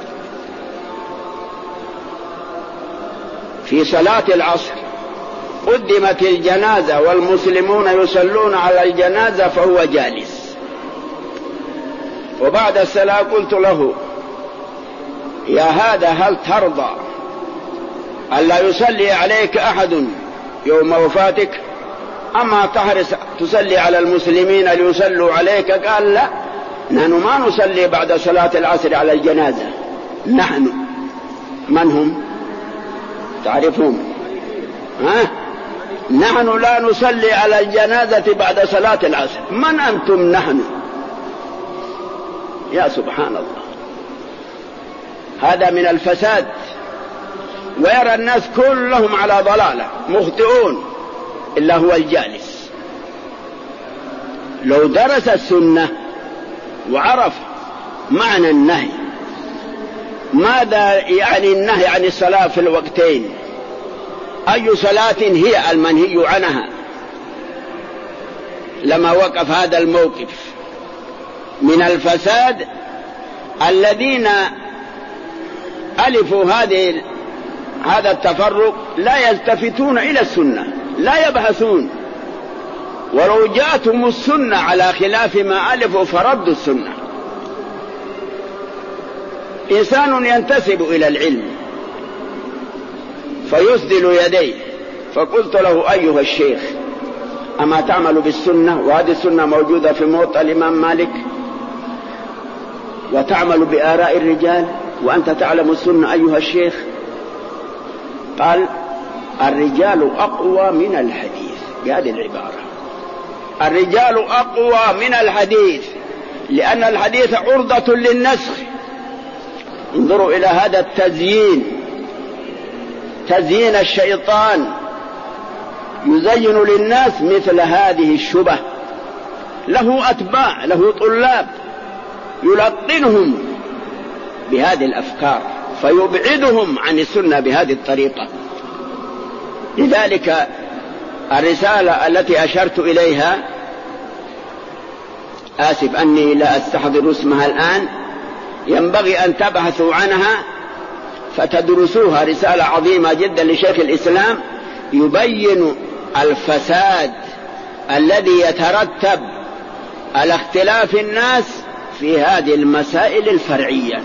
Speaker 2: في صلاة العصر قدمت الجنازة والمسلمون يصلون على الجنازة فهو جالس، وبعد الصلاة قلت له يا هذا هل ترضى ألا يصلي عليك أحد يوم وفاتك، أما تحرص تصلي على المسلمين ليصلوا عليك؟ قال لا، نحن ما نصلي بعد صلاة العصر على الجنازة. نحن من هم؟ تعرفهم؟ ها؟ نحن لا نصلي على الجنازة بعد صلاة العصر. من أنتم نحن؟ يا سبحان الله، هذا من الفساد. ويرى الناس كلهم على ضلالة مخطئون إلا هو الجالس. لو درس السنة وعرف معنى النهي، ماذا يعني النهي عن الصلاة في الوقتين، أي صلاة هي المنهي عنها، لما وقف هذا الموقف. من الفساد الذين ألفوا هذه هذا التفرق لا يلتفتون إلى السنة، لا يبحثون، ولو جاءتهم السنة على خلاف ما ألفوا فردوا السنة. إنسان ينتسب إلى العلم فيسدل يديه، فقلت له أيها الشيخ أما تعمل بالسنة، وهذه السنة موجودة في موطأ الإمام مالك، وتعمل بآراء الرجال وأنت تعلم السنة أيها الشيخ؟ قال الرجال أقوى من الحديث، بهذه العبارة، الرجال أقوى من الحديث، لأن الحديث عرضة للنسخ. انظروا إلى هذا التزيين، تزيين الشيطان يزين للناس مثل هذه الشبه. له أتباع، له طلاب يلقنهم بهذه الأفكار فيبعدهم عن السنة بهذه الطريقة. لذلك الرسالة التي أشرت إليها، آسف أني لا أستحضر اسمها الآن، ينبغي أن تبحثوا عنها فتدرسوها، رسالة عظيمة جدا لشيخ الإسلام يبين الفساد الذي يترتب على اختلاف الناس في هذه المسائل الفرعية.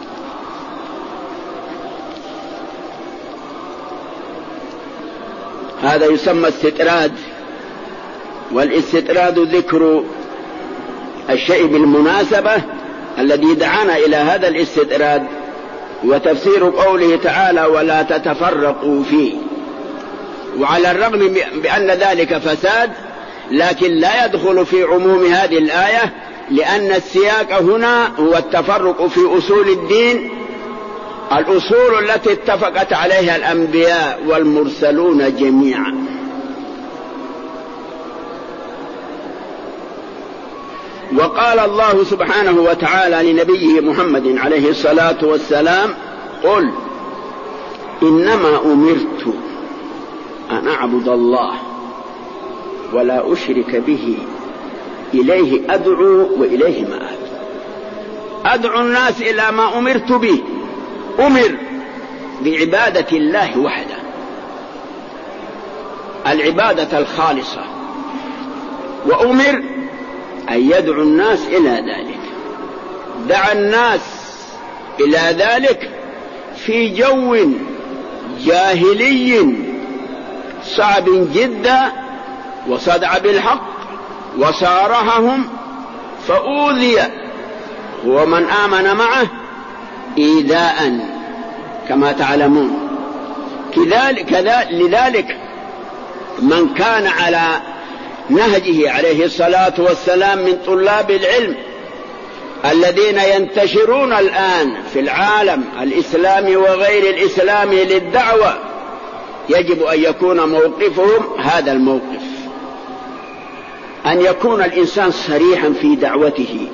Speaker 2: هذا يسمى استطراد، والاستطراد ذكر الشيء بالمناسبة الذي دعانا إلى هذا الاستطراد، وتفسير قوله تعالى ولا تتفرقوا فيه. وعلى الرغم بأن ذلك فساد، لكن لا يدخل في عموم هذه الآية، لأن السياق هنا هو التفرق في أصول الدين الأصول التي اتفقت عليها الأنبياء والمرسلون جميعا. وقال الله سبحانه وتعالى لنبيه محمد عليه الصلاة والسلام: قل إنما أمرت أن أعبد الله ولا أشرك به إليه أدعو وإليه مآب. أدعو الناس إلى ما أمرت به. أمر بعبادة الله وحده، العبادة الخالصة، وأمر أن يدعو الناس إلى ذلك. دعا الناس إلى ذلك في جو جاهلي صعب جدا، وصدع بالحق وصارحهم فأوذي ومن آمن معه إيذاء كما تعلمون. كذلك لذلك من كان على نهجه عليه الصلاة والسلام من طلاب العلم الذين ينتشرون الآن في العالم الإسلامي وغير الإسلامي للدعوة، يجب أن يكون موقفهم هذا الموقف، أن يكون الإنسان صريحا في دعوته.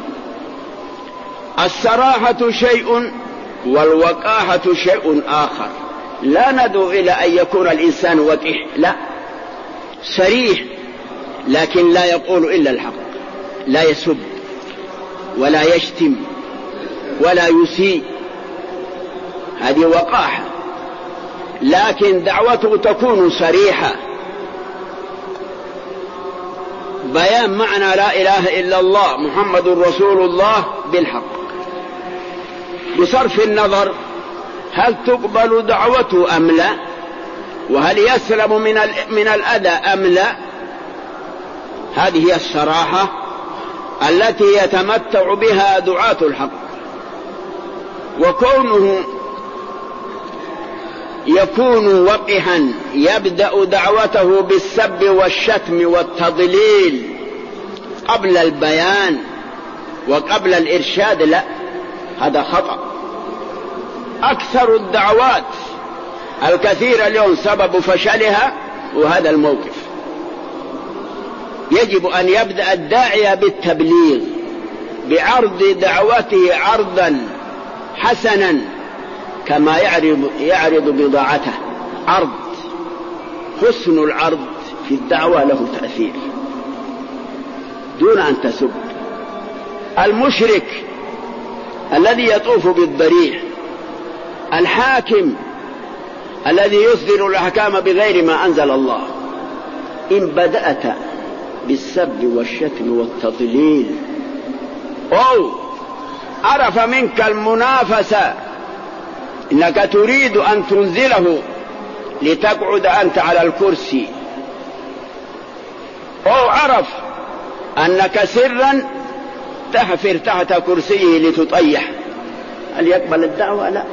Speaker 2: الصراحة شيء والوقاحة شيء آخر. لا ندعو إلى أن يكون الإنسان وقح، لا، صريح لكن لا يقول إلا الحق، لا يسب ولا يشتم ولا يسيء، هذه وقاحة. لكن دعوته تكون صريحة، بيان معنى لا إله إلا الله محمد رسول الله بالحق، بصرف النظر هل تقبل دعوته أم لا، وهل يسلم من من الأذى أم لا. هذه هي الصراحة التي يتمتع بها دعاة الحق. وكونه يكون وقحا يبدأ دعوته بالسب والشتم والتضليل قبل البيان وقبل الإرشاد، لا، هذا خطأ. أكثر الدعوات الكثيرة اليوم سبب فشلها وهذا الموقف. يجب أن يبدأ الداعية بالتبليغ، بعرض دعوته عرضا حسنا كما يعرض, يعرض بضاعته. عرض، حسن العرض في الدعوة له تأثير، دون أن تسب. المشرك الذي يطوف بالضريح، الحاكم الذي يصدر الأحكام بغير ما أنزل الله، إن بدأت بالسب والشتم والتضليل أو عرف منك المنافسة، إنك تريد أن تنزله لتقعد أنت على الكرسي، أو عرف أنك سرا تحفر تحت كرسيه لتطيح، هل يقبل الدعوة؟ لا.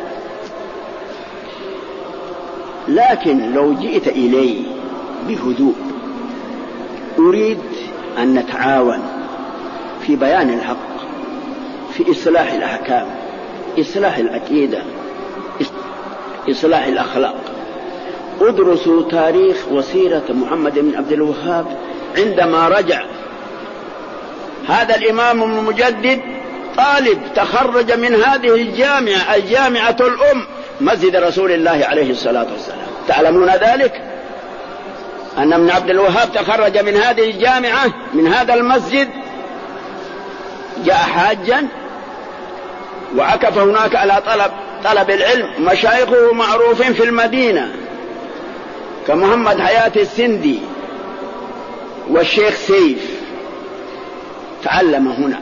Speaker 2: لكن لو جئت إليه بهدوء: أريد أن نتعاون في بيان الحق، في إصلاح الأحكام، إصلاح العقيدة، إصلاح الأخلاق. ادرسوا تاريخ وسيرة محمد بن عبد الوهاب عندما رجع. هذا الإمام المجدد طالب تخرج من هذه الجامعة، الجامعة الأم، مسجد رسول الله عليه الصلاة والسلام. تعلمون ذلك أن ابن عبد الوهاب تخرج من هذه الجامعة، من هذا المسجد، جاء حاجا وعكف هناك على طلب طلب العلم. مشايخه معروفين في المدينة كمحمد حياة السندي والشيخ سيف، تعلم هنا،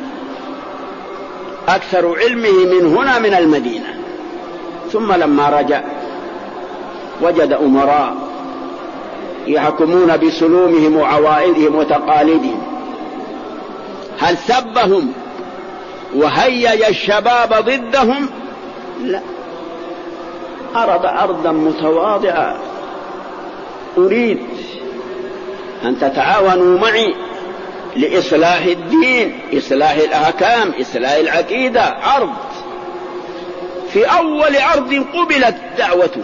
Speaker 2: أكثر علمه من هنا من المدينة. ثم لما رجع وجد أمراء يحكمون بسلومهم وعوائدهم وتقاليدهم. هل سبهم وهيج الشباب ضدهم؟ لا، عرض عرضا متواضعا: أريد أن تتعاونوا معي لإصلاح الدين، إصلاح الأحكام، إصلاح العقيدة. عرض في أول عرض قبلت دعوته،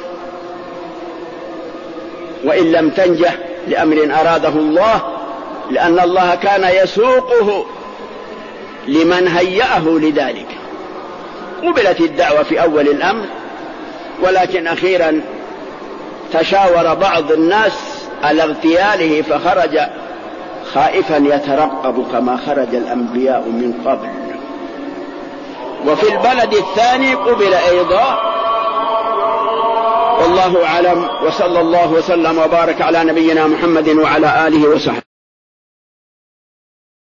Speaker 2: وإن لم تنجح لأمر أراده الله، لأن الله كان يسوقه لمن هيأه لذلك. قبلت الدعوة في أول الأمر، ولكن أخيرا تشاور بعض الناس على اغتياله فخرج خائفا يترقب كما خرج الأنبياء من قبل. وفي البلد الثاني قبل أيضا، والله أعلم، وصلى الله وسلم وبارك على نبينا محمد وعلى آله وصحبه.